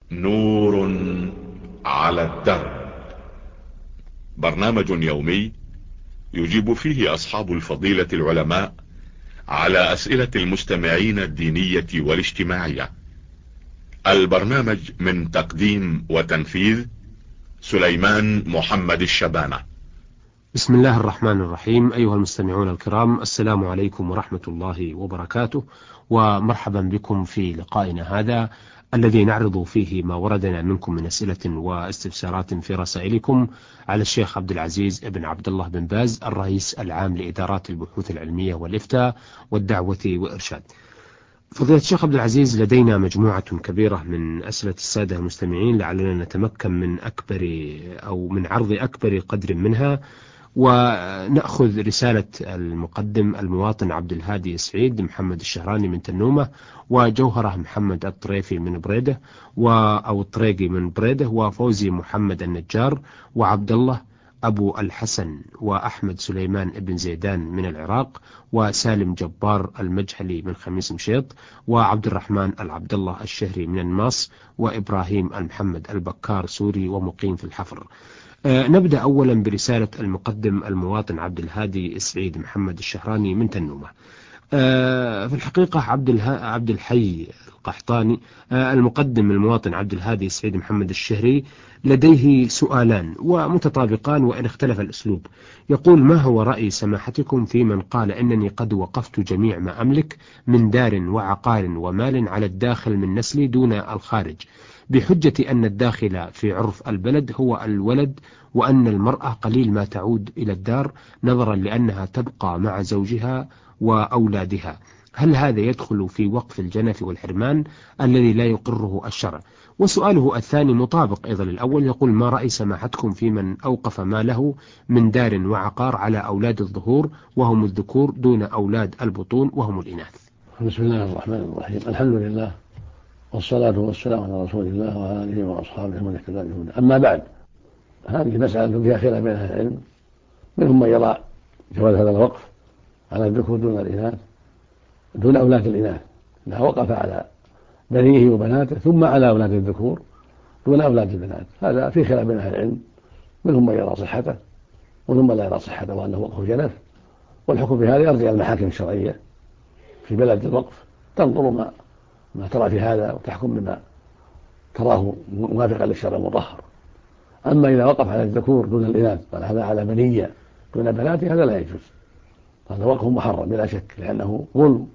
نور على الدرب. برنامج يومي يجيب فيه أصحاب الفضيلة العلماء على أسئلة المستمعين الدينية والاجتماعية. البرنامج من تقديم وتنفيذ سليمان محمد الشبانة. بسم الله الرحمن الرحيم. أيها المستمعون الكرام، السلام عليكم ورحمة الله وبركاته، ومرحبا بكم في لقائنا هذا الذي نعرض فيه ما وردنا منكم من أسئلة واستفسارات في رسائلكم على الشيخ عبد العزيز بن عبد الله بن باز، الرئيس العام لإدارات البحوث العلمية والإفتاء والدعوة والإرشاد. فضيلة الشيخ عبد العزيز، لدينا مجموعة كبيرة من أسئلة السادة المستمعين، لعلنا نتمكن من عرض أكبر قدر منها، ونأخذ رسالة المقدم المواطن عبد الهادي سعيد محمد الشهراني من تنومة، وجوهرة محمد الطريفي من بريدة أو الطريقي من بريدة، وفوزي محمد النجار، وعبد الله أبو الحسن، وأحمد سليمان ابن زيدان من العراق، وسالم جبار المجهلي من خميس مشيط، وعبد الرحمن العبد الله الشهري من الناص، وإبراهيم المحمد البكار سوري ومقيم في الحفر. نبدأ أولا برسالة المقدم المواطن عبد الهادي السعيد محمد الشهراني من تنومة. في الحقيقة عبد الحي القحطاني، المقدم المواطن عبد الهادي السعيد محمد الشهري لديه سؤالان ومتطابقان وإن اختلف الأسلوب. يقول: ما هو رأي سماحتكم في من قال إنني قد وقفت جميع ما أملك من دار وعقار ومال على الداخل من نسلي دون الخارج، بحجة أن الداخل في عرف البلد هو الولد، وأن المرأة قليل ما تعود إلى الدار نظرا لأنها تبقى مع زوجها وأولادها؟ هل هذا يدخل في وقف الجنف والحرمان الذي لا يقره الشرع؟ وسؤاله الثاني مطابق أيضا للأول، يقول: ما رأي سماحتكم في من أوقف ماله من دار وعقار على أولاد الظهور وهم الذكور دون أولاد البطون وهم الإناث؟ بسم الله الرحمن الرحيم. الحمد لله، والصلاة والسلام على رسول الله وعلى آله وأصحابه ومن اهتدى بهداه. أما بعد، هذه مسألة فيها خلاف بين أهل العلم، منهم من يرى جواز هذا الوقف على الذكور دون أولاد الإناث، إذا وقف على بنيه وبناته ثم على أولاد الذكور دون أولاد البنات. هذا في خلاف بين أهل العلم، منهم من يرى صحته ومنهم من لا يرى صحته وأنه وقف جنف. والحكم في هذا يرجع المحاكم الشرعية في بلد الوقف، تنظر ما ترى في هذا وتحكم بما تراه موافقا للشرع المطهر. أما إذا وقف على الذكور دون الإناث، قال هذا على بنية دون بنات، هذا لا يجوز، هذا وقف محرم بلا شك، لأنه ظلم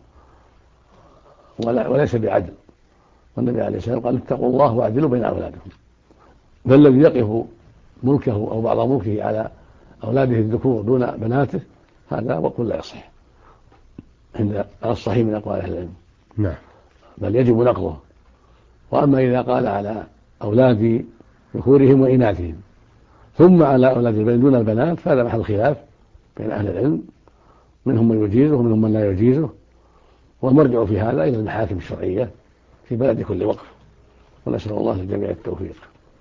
وليس بعدل. والنبي عليه الصلاة والسلام قال: اتقوا الله واعدلوا بين أولادكم. فالذي يقف ملكه أو بعض ملكه على أولاده الذكور دون بناته، هذا وقف لا يصح عند الصحيح من أقوال أهل العلم، نعم، بل يجب نقضه. وأما إذا قال على أولاد ذكورهم وإناثهم ثم على أولاد البنين دون البنات، فهذا محل خلاف بين أهل العلم، منهم من يجيزه ومنهم من لا يجيزه، والمرجع في هذا إلى المحاكم الشرعية في بلد كل وقف، ونسأل الله للجميع التوفيق.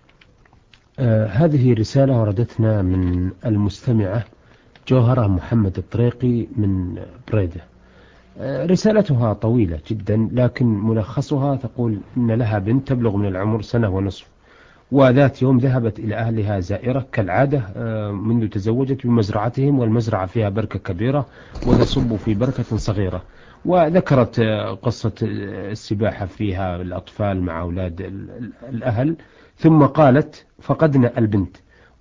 هذه رسالة وردتنا من المستمعة جوهرة محمد الطريقي من بريدة. رسالتها طويلة جدا، لكن ملخصها تقول إن لها بنت تبلغ من العمر سنة ونصف، وذات يوم ذهبت إلى أهلها زائرة كالعادة منذ تزوجت بمزرعتهم، والمزرعة فيها بركة كبيرة وتصب في بركة صغيرة، وذكرت قصة السباحة فيها الأطفال مع أولاد الأهل، ثم قالت: فقدنا البنت،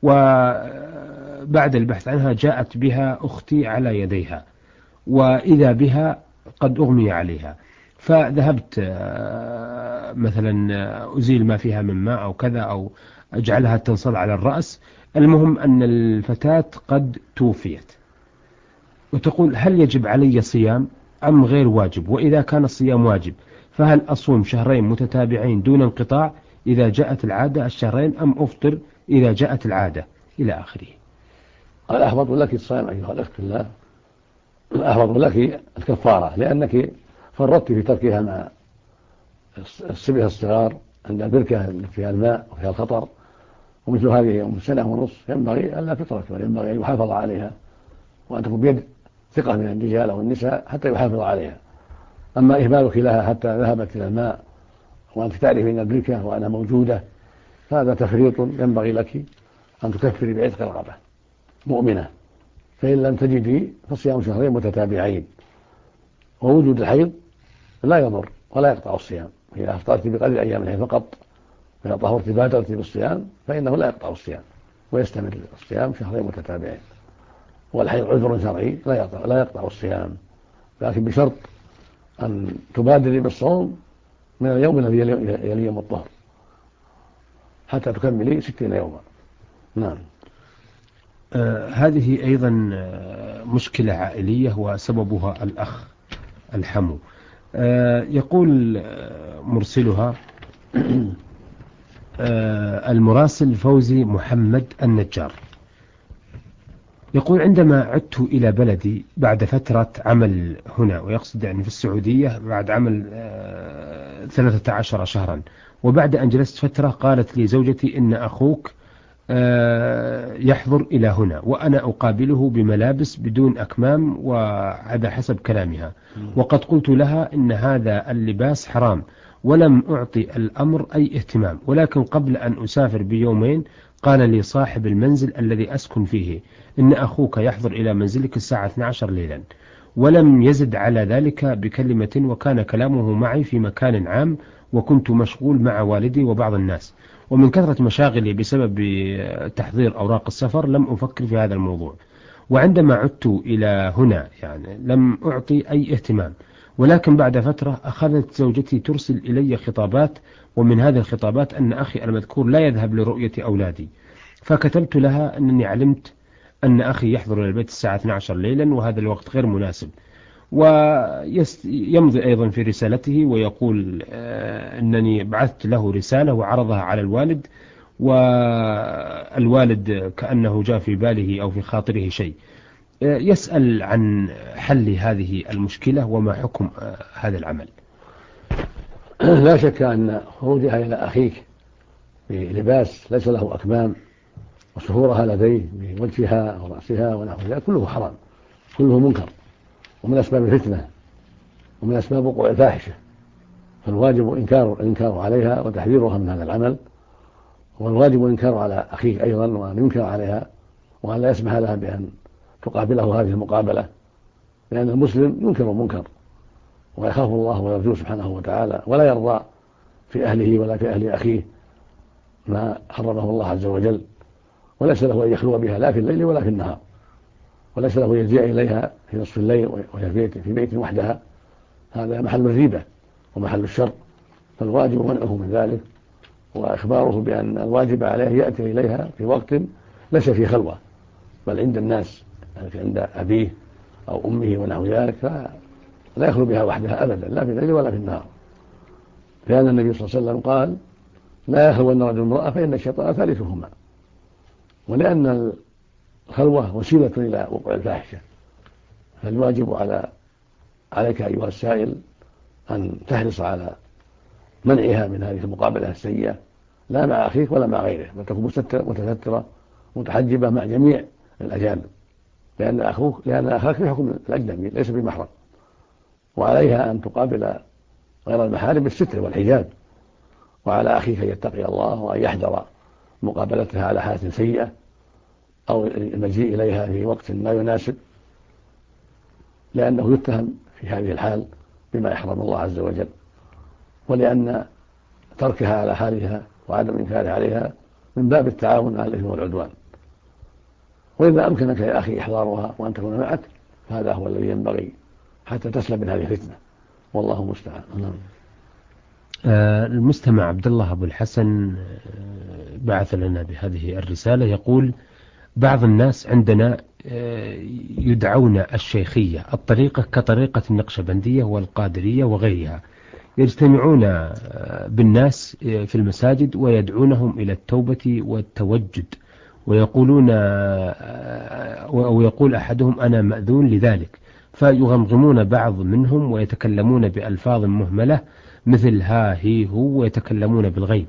وبعد البحث عنها جاءت بها أختي على يديها، وإذا بها قد أغمي عليها، فذهبت مثلا أزيل ما فيها من ماء أو كذا، أو أجعلها تنصل على الرأس. المهم أن الفتاة قد توفيت، وتقول: هل يجب علي صيام أم غير واجب؟ وإذا كان الصيام واجب، فهل أصوم شهرين متتابعين دون انقطاع إذا جاءت العادة الشهرين، أم أفطر إذا جاءت العادة، إلى آخره؟ الأحوط لك الصيام أيها الأخت في الله، الأحوط لك الكفارة، لأنك فرطت في تركها مع الصبية الصغار عند البركة اللي فيها الماء وفيها الخطر، ومثل هذه أم سنة ونصف ينبغي ألا تترك، وينبغي أن يحافظ عليها، وأن تكون بيد ثقة من الرجال أو النساء حتى يحافظ عليها. أما إهمالك لها حتى ذهبت إلى الماء وأنت تعرفين البركة وأنا موجودة، هذا تفريط ينبغي لك أن تكفري بعتق رقبة مؤمنة. فإن لم تجدي فصيام شهرين متتابعين. ووجود الحيض لا يضر ولا يقطع الصيام، إذا أفطرت بقدر أيام الحيض فقط، إذا طهرت بادرت بالصيام فإنه لا يقطع الصيام ويستمر الصيام شهرين متتابعين. والحيض عذر شرعي لا يقطع الصيام، لكن بشرط أن تبادري بالصوم من اليوم الذي يلي يوم الطهر حتى تكملي 60 يوما. نعم. هذه أيضا مشكلة عائلية وسببها الأخ الحمو. يقول مرسلها المراسل فوزي محمد النجار، يقول: عندما عدت إلى بلدي بعد فترة عمل هنا، ويقصد يعني في السعودية، بعد عمل 13 شهرا، وبعد أن جلست فترة قالت لي زوجتي إن أخوك يحضر إلى هنا وأنا أقابله بملابس بدون أكمام، وهذا حسب كلامها، وقد قلت لها إن هذا اللباس حرام، ولم أعطي الأمر أي اهتمام. ولكن قبل أن أسافر بيومين قال لي صاحب المنزل الذي أسكن فيه إن أخوك يحضر إلى منزلك الساعة 12 ليلا، ولم يزد على ذلك بكلمة، وكان كلامه معي في مكان عام، وكنت مشغول مع والدي وبعض الناس، ومن كثرة مشاغلي بسبب تحضير أوراق السفر لم أفكر في هذا الموضوع، وعندما عدت إلى هنا يعني لم أعطي أي اهتمام. ولكن بعد فترة أخذت زوجتي ترسل إلي خطابات، ومن هذه الخطابات أن أخي المذكور لا يذهب لرؤية أولادي، فكتبت لها أنني علمت أن أخي يحضر إلى البيت الساعة 12 ليلا وهذا الوقت غير مناسب. ويمضي أيضا في رسالته ويقول أنني بعثت له رسالة وعرضها على الوالد، والوالد كأنه جاء في باله أو في خاطره شيء. يسأل عن حل هذه المشكلة وما حكم هذا العمل. لا شك أن خروجها إلى أخيك بلباس ليس له أكمام وسهورها لديه بوجهها ورأسها ونحو ذلك كله حرام، كله منكر، ومن أسباب الفتنة، ومن أسباب وقوع الفاحشة. فالواجب الإنكار عليها وتحذيرها من هذا العمل، والواجب الإنكار على أخيك أيضا وأن ينكر عليها، وأن لا يسمح لها بأن تقابله هذه المقابلة، لأن المسلم ينكر المنكر ويخاف الله ويرجوه سبحانه وتعالى، ولا يرضى في أهله ولا في أهل أخيه ما حرمه الله عز وجل، وليس له أن يخلو بها لا في الليل ولا في النهار، وليس له أن يجيء إليها في نصف الليل وهي في بيت وحدها، هذا محل الريبة ومحل الشر. فالواجب منعه من ذلك، وإخباره بأن الواجب عليه يأتي إليها في وقت ليس في خلوة بل عند الناس، عند أبيه أو أمه ونحو ذلك، فلا يخلو بها وحدها أبدا لا في الليل ولا في النهار، لأن النبي صلى الله عليه وسلم قال: لا يخلون رجل امرأة فإن الشيطان ثالثهما. ولأن الخلوة وسيلة إلى وقوع الفاحشة، فالواجب عليك أيها السائل أن تحرص على منعها من هذه المقابلة السيئة، لا مع أخيك ولا مع غيره، بل تكون متسترة متحجبة مع جميع الأجانب، لأن أخاك في حكم الأجنبي ليس بمحرم، وعليها أن تقابل غير المحارم بالستر والحجاب، وعلى أخيك أن يتقي الله وأن يحذر مقابلتها على حالة سيئة أو المجيء إليها في وقت لا يناسب، لأنه يتهم في هذه الحال بما يحرم الله عز وجل، ولأن تركها على حالها وعدم إنكارها عليها من باب التعاون على الإثم والعدوان. وإذا أمكنك يا أخي إحضارها وأن تكون معك فهذا هو الذي ينبغي حتى تسلم من هذه الفتنة، والله المستعان. المستمع عبد الله أبو الحسن بعث لنا بهذه الرسالة، يقول: بعض الناس عندنا يدعون الشيخية الطريقة كطريقة النقشبندية والقادرية وغيرها، يجتمعون بالناس في المساجد ويدعونهم إلى التوبة والتوجد، ويقول أحدهم: أنا مأذون لذلك، فيغمغمون بعض منهم ويتكلمون بألفاظ مهملة مثل ها هي هو، ويتكلمون بالغيب،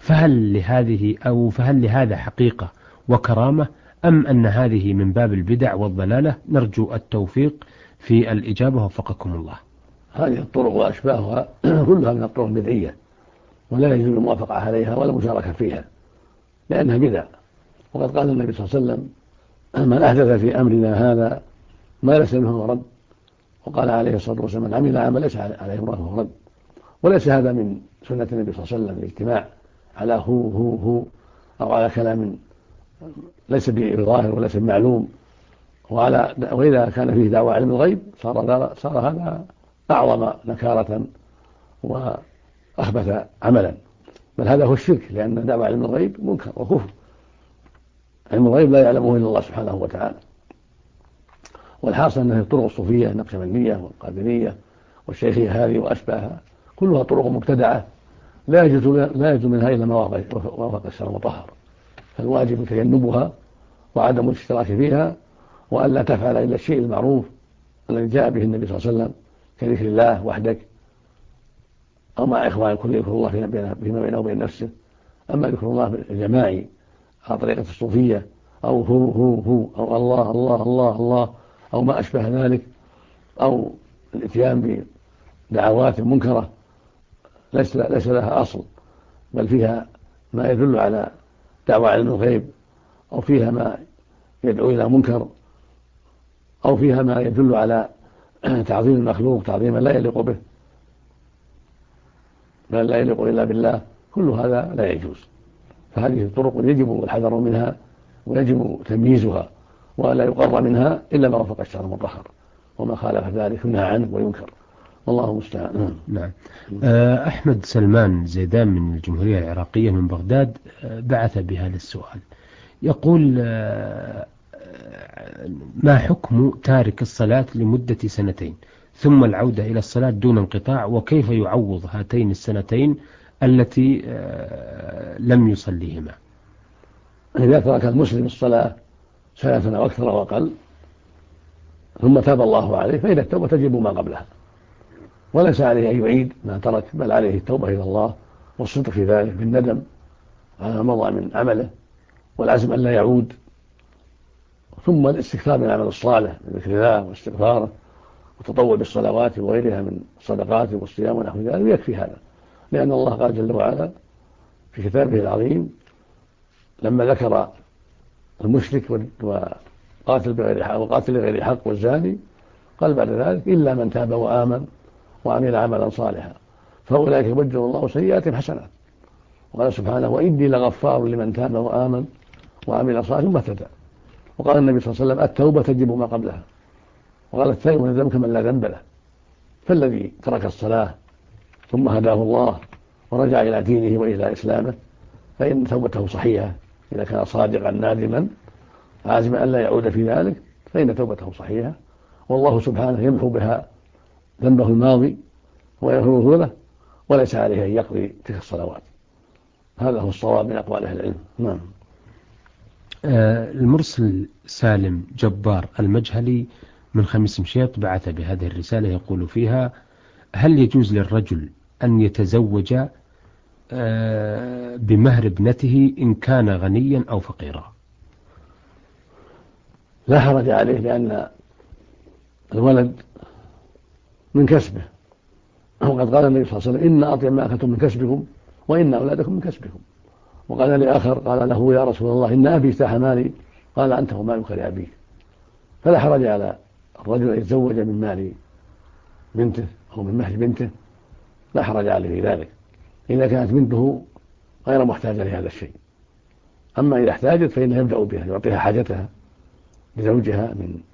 فهل لهذا حقيقة وكرامة، أم أن هذه من باب البدع والضلالة؟ نرجو التوفيق في الإجابة وفقكم الله. هذه الطرق وأشباهها كلها من الطرق البدعية ولا يجوز الموافقة عليها ولا المشاركة فيها لأنها بدع. وقد قال النبي صلى الله عليه وسلم: من أحدث في أمرنا هذا ما ليس منه رد. وقال عليه الصلاة والسلام: من عمل عمل ليس عليه أمره فهو رد. وليس هذا من سنة النبي صلى الله عليه وسلم الاجتماع على هو أو على كلام ليس بظاهر وليس بمعلوم. وإذا كان فيه دعوى علم الغيب صار هذا أعظم نكارة وأخبث عملا، بل هذا هو الشرك، لأن دعوى علم الغيب منكر وكفر. علم الغيب لا يعلمه إلا الله سبحانه وتعالى. والحاصل أن الطرق الصوفية النقشبندية والقادرية والشيخية هذه وأشباهها كلها طرق مبتدعة لا يجوز منها إلا ما وافق الشرع المطهر، فالواجب تجنبها وعدم الاشتراك فيها، وأن لا تفعل إلا الشيء المعروف الذي جاء به النبي صلى الله عليه وسلم كذكر الله وحدك أو مع إخوان كل يذكر الله فيما بينه وبين نفسه. أما ذكر الله الجماعي على طريقة الصوفية أو هو أو الله الله الله الله أو ما أشبه ذلك، أو الإتيان بدعوات منكرة ليس لها أصل، بل فيها ما يدل على دعوى علم الغيب، أو فيها ما يدعو إلى منكر، أو فيها ما يدل على تعظيم المخلوق تعظيما لا يليق به بل لا يليق إلا بالله. كل هذا لا يجوز. فهذه الطرق يجب الحذر منها ويجب تمييزها، ولا يقر منها إلا ما وافق الشرع المطهر، وما خالف ذلك ينهى عنه وينكر، والله المستعان. نعم. أحمد سلمان زيدان من الجمهورية العراقية من بغداد بعث بهذا السؤال، يقول: ما حكم تارك الصلاة لمدة 2 ثم العودة إلى الصلاة دون انقطاع، وكيف يعوض هاتين 2 التي لم يصليهما؟ إذا ترك المسلم الصلاة 2 أو أكثر أو أقل ثم تاب الله عليه فإن التوبة تجب ما قبلها، وليس عليه أن يعيد ما ترك، بل عليه التوبة إلى الله والصدق في ذلك بالندم على ما مضى من عمله والعزم أن لا يعود، ثم الاستكثار من العمل الصالح من ذكر الله واستغفاره وتطوع بالصلوات وغيرها من الصدقات والصيام ونحو ذلك، ويكفي هذا، لأن الله قال جل وعلا في كتابه العظيم لما ذكر المشرك وقاتل بغير حق والزاني قال بعد ذلك: إلا من تاب وآمن وعمل عملا صالحا فأولئك يبدل الله سيئاتهم حسنات. وقال سبحانه: وإني لغفار لمن تاب وآمن وعمل صالحا ثم اهتدى. وقال النبي صلى الله عليه وسلم: التوبة تجب ما قبلها. وقال: التائب من الذنب كمن لا ذنب له. فالذي ترك الصلاة ثم هداه الله ورجع إلى دينه وإلى إسلامه فإن توبته صحيحة، إذا كان صادقا نادما عازما أن لا يعود في ذلك فإن توبته صحيحة، والله سبحانه يمحو بها ذنبه الماضي ويغفره له، وليس عليه أن يقضي تلك الصلوات. هذا هو الصواب من أقوال أهل العلم. نعم. المرسل سالم جبار المجهلي من خميس مشيط بعث بهذه الرسالة يقول فيها: هل يجوز للرجل أن يتزوج بمهر ابنته إن كان غنيا أو فقيرا؟ لا حرج عليه، لأن الولد من كسبه، وقد قال النبي صلى الله عليه وسلم: إن أطيب ما أكلتم من كسبكم وإن أولادكم من كسبكم. وقال لآخر قال له: يا رسول الله إن أبي اجتاح مالي. قال: أنت ومالك لأبيك. فلا حرج على الرجل أن يتزوج من مال بنته أو من مهر بنته، لا حرج عليه في ذلك إذا كانت بنته غير محتاجة لهذا الشيء. أما إذا احتاجت فإنه يبدأ بها، يعطيها حاجتها لزوجها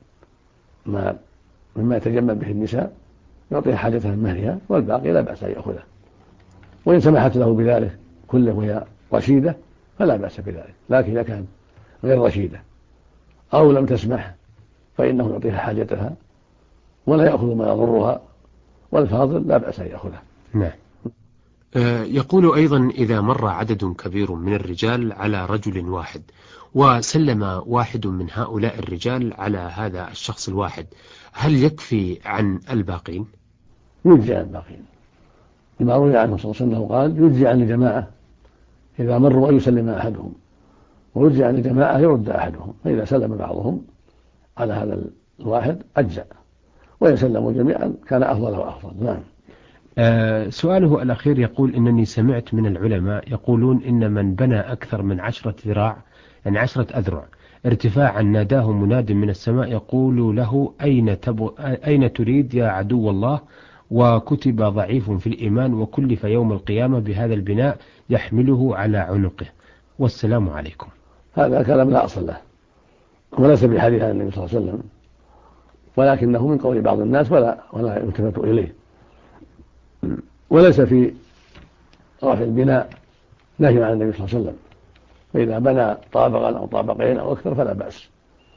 مما يتجمل به النساء، يعطيها حاجتها من مهرها، والباقي لا بأس أن يأخذه. وإن سمحت له بذلك كله وهي رشيدة فلا بأس بذلك، لكن إذا كان غير رشيدة أو لم تسمح فإنه يعطيها حاجتها ولا يأخذ ما يضرها، والفاضل لا بأس أن يأخذه. نعم. يقول أيضا: إذا مر عدد كبير من الرجال على رجل واحد وسلم واحد من هؤلاء الرجال على هذا الشخص الواحد، هل يكفي عن الباقين؟ يجزي عن الباقين، لما روي عنه صلى الله عليه وسلم قال: يجزي عن الجماعة إذا مروا أن يسلم أحدهم، ويجزي عن الجماعة يرد أحدهم، فإذا سلم بعضهم على هذا الواحد أجزأ، وإن سلموا جميعا كان أفضل وأفضل. نعم. سؤاله الأخير يقول إنني سمعت من العلماء يقولون إن من بنى أكثر من 10 ذراع، يعني 10 أذرع ارتفاعا، ناداه مناد من السماء يقول له أين تريد يا عدو الله، وكتب ضعيف في الإيمان وكلف يوم القيامة بهذا البناء يحمله على عنقه، والسلام عليكم. هذا كلام لا أصل له، وليس بحديث عن النبي صلى الله عليه وسلم، ولكنه من قول بعض الناس ولا يلتفت إليه. وليس في رفع البناء نهي عن النبي صلى الله عليه وسلم، فإذا بنى طابقا أو طابقين أو أكثر فلا بأس.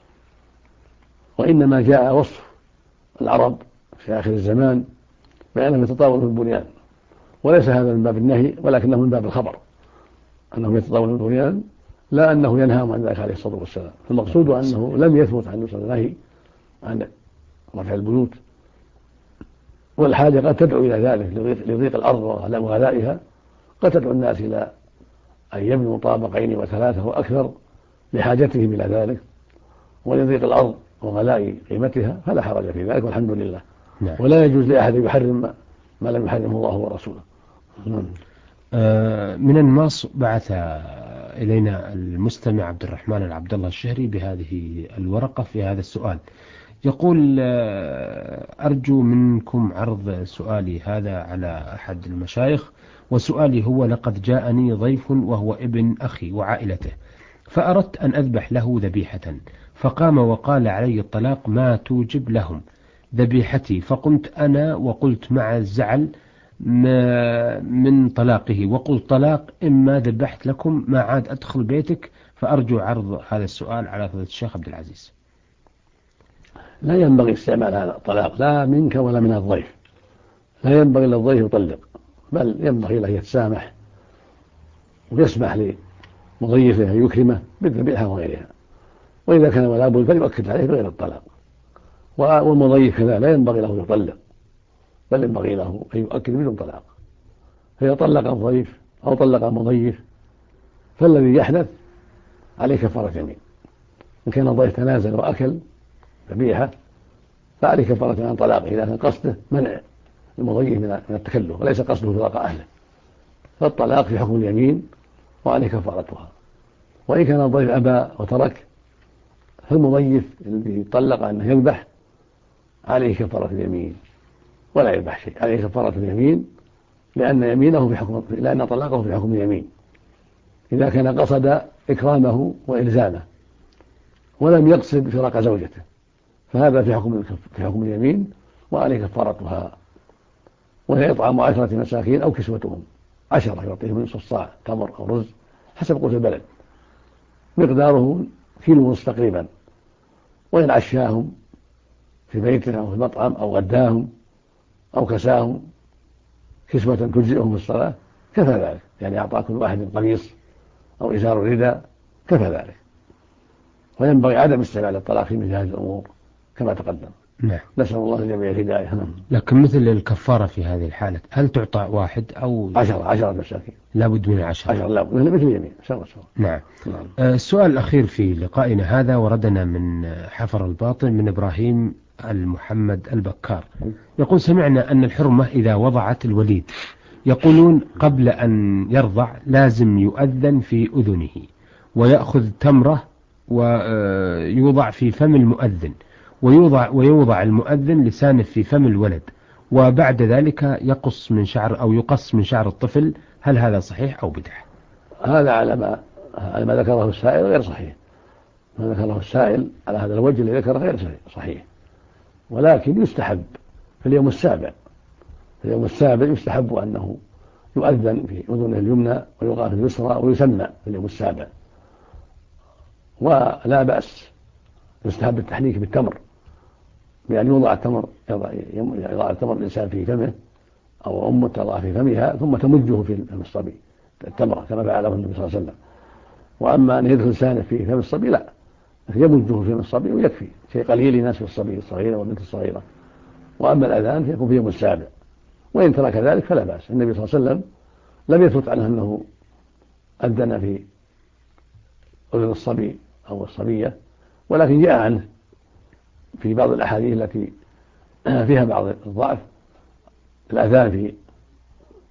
وإنما جاء وصف العرب في آخر الزمان بأنهم يتطاولون في البنيان، وليس هذا من باب النهي ولكنه من باب الخبر أنهم يتطاولون في البنيان، لا أنه ينهاهم عن ذلك عليه الصلاة والسلام. المقصود أنه لم يثبت عن النهي عن رفع البيوت، والحاجة قد تدعو إلى ذلك لضيق الأرض وغلائها، قد تدعو الناس إلى أن يبنوا طابقين وثلاثة وأكثر لحاجتهم إلى ذلك ولضيق الأرض وغلاء قيمتها، فلا حرج في ذلك والحمد لله. نعم. ولا يجوز لأحد يحرم ما لم يحرمه الله ورسوله. من الماس بعث إلينا المستمع عبد الرحمن العبد الله الشهري بهذه الورقة في هذا السؤال، يقول أرجو منكم عرض سؤالي هذا على أحد المشايخ، وسؤالي هو: لقد جاءني ضيف وهو ابن أخي وعائلته، فأردت أن أذبح له ذبيحة، فقام وقال علي الطلاق ما توجب لهم ذبيحتي، فقمت أنا وقلت مع الزعل من طلاقه، وقلت طلاق إما ذبحت لكم ما عاد أدخل بيتك، فأرجو عرض هذا السؤال على فضيلة الشيخ عبد العزيز. لا ينبغي استعمال هذا الطلاق لا منك ولا من الضيف، لا ينبغي للضيف يطلق، بل ينبغي له يتسامح ويسمح لمضيفه أن يكرمه بالذبيحة وغيرها، وإذا كان ولا بد فليؤكد عليه بغير الطلاق. والمضيف كذا لا ينبغي له يطلق، بل ينبغي له أن يؤكد بدون طلاق. فإذا طلق الضيف أو طلق المضيف فالذي يحدث عليه كفارة يمين. إن كان الضيف تنازل وأكل ذبيحة فعليه كفارة عن طلاقه، إذا كان قصده منع المضيف من التكلف وليس قصده فراق أهله، فالطلاق في حكم اليمين وعليه كفارتها. وإن كان الضيف أبى وترك فالمضيف الذي طلق أنه يذبح عليه كفارة اليمين ولا يذبح شيء، عليه كفارة اليمين لأن طلاقه في حكم اليمين، إذا كان قصد إكرامه وإلزامه ولم يقصد فراق زوجته فهذا في حكم اليمين وعليه كفارتها، وهي إطعام 10 مساكين أو كسوتهم 10 يعطيهم نصف صاع تمر أو رز حسب قوت البلد مقداره كيلو ونصف تقريبا، وإن عشاهم في بيته أو في المطعم أو غداهم أو كساهم كسوة تجزئهم في الصلاة كفى ذلك، يعني أعطى كل واحد قميص أو إزار رداء كفى ذلك. وينبغي عدم استعمال الطلاق في مثل هذه الأمور كما تقدم. نعم. نسأل الله الجميع الهداية. لكن مثل الكفارة في هذه الحالة هل تعطى واحد أو 10 مساكين؟ لابد من 10 لا بد مثل اليمين سوا. نعم. السؤال الأخير في لقائنا هذا وردنا من حفر الباطن من إبراهيم المحمد البكار، يقول: سمعنا أن الحرمة إذا وضعت الوليد يقولون قبل أن يرضع لازم يؤذن في أذنه ويأخذ تمرة ويوضع في فم المؤذن ويوضع المؤذن لسانه في فم الولد، وبعد ذلك يقص من شعر الطفل، هل هذا صحيح أو بدعة؟ هذا على ما ذكره السائل غير صحيح. ما ذكره السائل على هذا الوجه اللي ذكره غير صحيح، ولكن يستحب في اليوم السابع يستحب أنه يؤذن في أذنه اليمنى ويقال في اليسرى ويسمى في اليوم السابع، ولا بأس. يستحب التحنيك بالتمر، بأن يوضع التمر الإنسان في فمه أو أمه تضع في فمها ثم تمجه في فم الصبي التمرة كما فعله النبي صلى الله عليه وسلم. وأما أن يدخل لسانه في فم الصبي لا، يمجه في فم الصبي ويكفي، شيء قليل يناسب الصبي الصغير والبنت الصغيرة. وأما الأذان فيكون في يوم السابع، وإن ترك ذلك فلا بأس. النبي صلى الله عليه وسلم لم يثبت عنه أنه أذن في أذن الصبي أو الصبية، ولكن جاء عنه في بعض الأحاديث التي فيها بعض الضعف الأذان في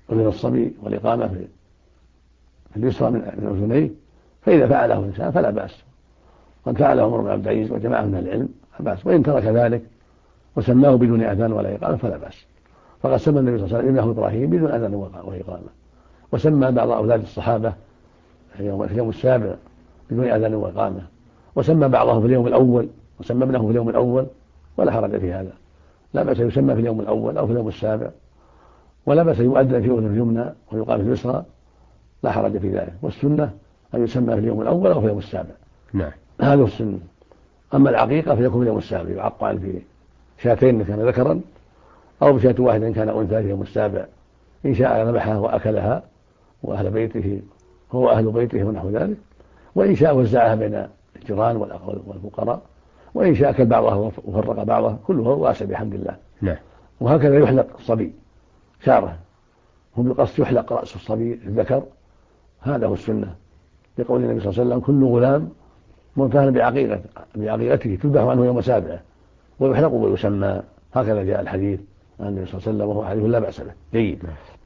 أذن الصبي والإقامة في اليسرى من أذنيه، فإذا فعله الإنسان فلا بأس. قد فعله عمر بن عبد العزيز وجماعة من العلم فلا بأس، وإن ترك ذلك وسماه بدون أذان ولا إقامة فلا بأس. فقد سمى النبي صلى الله عليه وسلم ابنه إبراهيم بدون أذان وإقامة، وسمى بعض أولاد الصحابة في اليوم السابع بدون أذان وإقامة، وسمى بعضهم في اليوم الأول، وسمى ابنه في اليوم الأول، ولا حرج في هذا. لا بأس يسمى في اليوم الأول أو في اليوم السابع، ولا بأس يؤذن في أذن اليمنى ويقام في اليسرى، لا حرج في ذلك. والسنة أن يسمى في اليوم الأول أو في اليوم السابع. نعم. هذا السنة. أما العقيقة فيكون في اليوم السابع، يعق عن في شاتين كان ذكرا أو بشاة واحد إن كان أنثى في اليوم السابع، إن شاء ذبحها وأكلها وأهل بيته هو أهل بيته ونحو ذلك، وإن شاء وزعها بين الجيران والفقراء، وإن شاء أكل بعضها وفرق بعضها، كله واسع بحمد الله. نعم. وهكذا يحلق الصبي شعره، هم بالقصد يحلق رأس الصبي الذكر، هذا هو السنة، لقول النبي صلى الله عليه وسلم: كل غلام مرتهن بعقيقته تذبح عنه يوم سابعه ويحلق ويسمى. هكذا جاء الحديث عن النبي صلى الله عليه وسلم، وهو حديث لا بأس به جيد.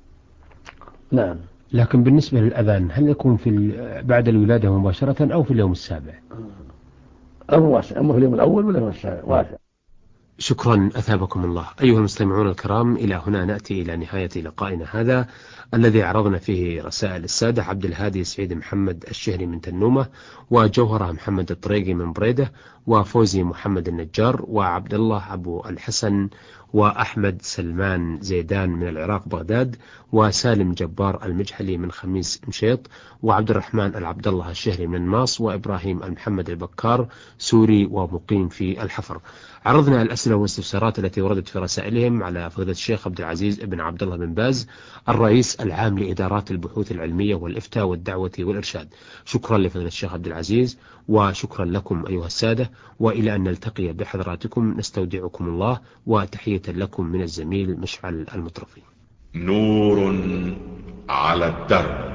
نعم. لكن بالنسبة للأذان هل يكون بعد الولادة مباشرة أو في اليوم السابع؟ أمر واسع، أما في اليوم الأول ولا اليوم السابع واسع. شكرا أثابكم الله. أيها المستمعون الكرام، إلى هنا نأتي إلى نهاية لقائنا هذا الذي عرضنا فيه رسائل السادة عبد الهادي سعيد محمد الشهري من تنومة، وجوهرة محمد الطريقي من بريدة، وفوزي محمد النجار، وعبد الله أبو الحسن، وأحمد سلمان زيدان من العراق بغداد، وسالم جبار المجحلي من خميس مشيط، وعبد الرحمن العبد الله الشهري من ماص، وإبراهيم المحمد البكار سوري ومقيم في الحفر. عرضنا الأسئلة والاستفسارات التي وردت في رسائلهم على فضيلة الشيخ عبد العزيز بن عبد الله بن باز، الرئيس العام لإدارات البحوث العلمية والإفتاء والدعوة والإرشاد. شكرا لفضيلة الشيخ عبد العزيز، وشكرا لكم أيها السادة، وإلى أن نلتقي بحضراتكم نستودعكم الله، وتحية لكم من الزميل مشعل المطرفي. نور على الدرب،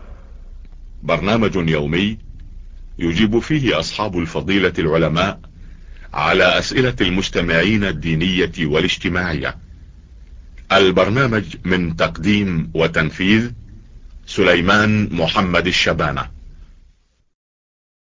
برنامج يومي يجيب فيه أصحاب الفضيلة العلماء على أسئلة المستمعين الدينية والاجتماعية. البرنامج من تقديم وتنفيذ سليمان محمد الشبانة.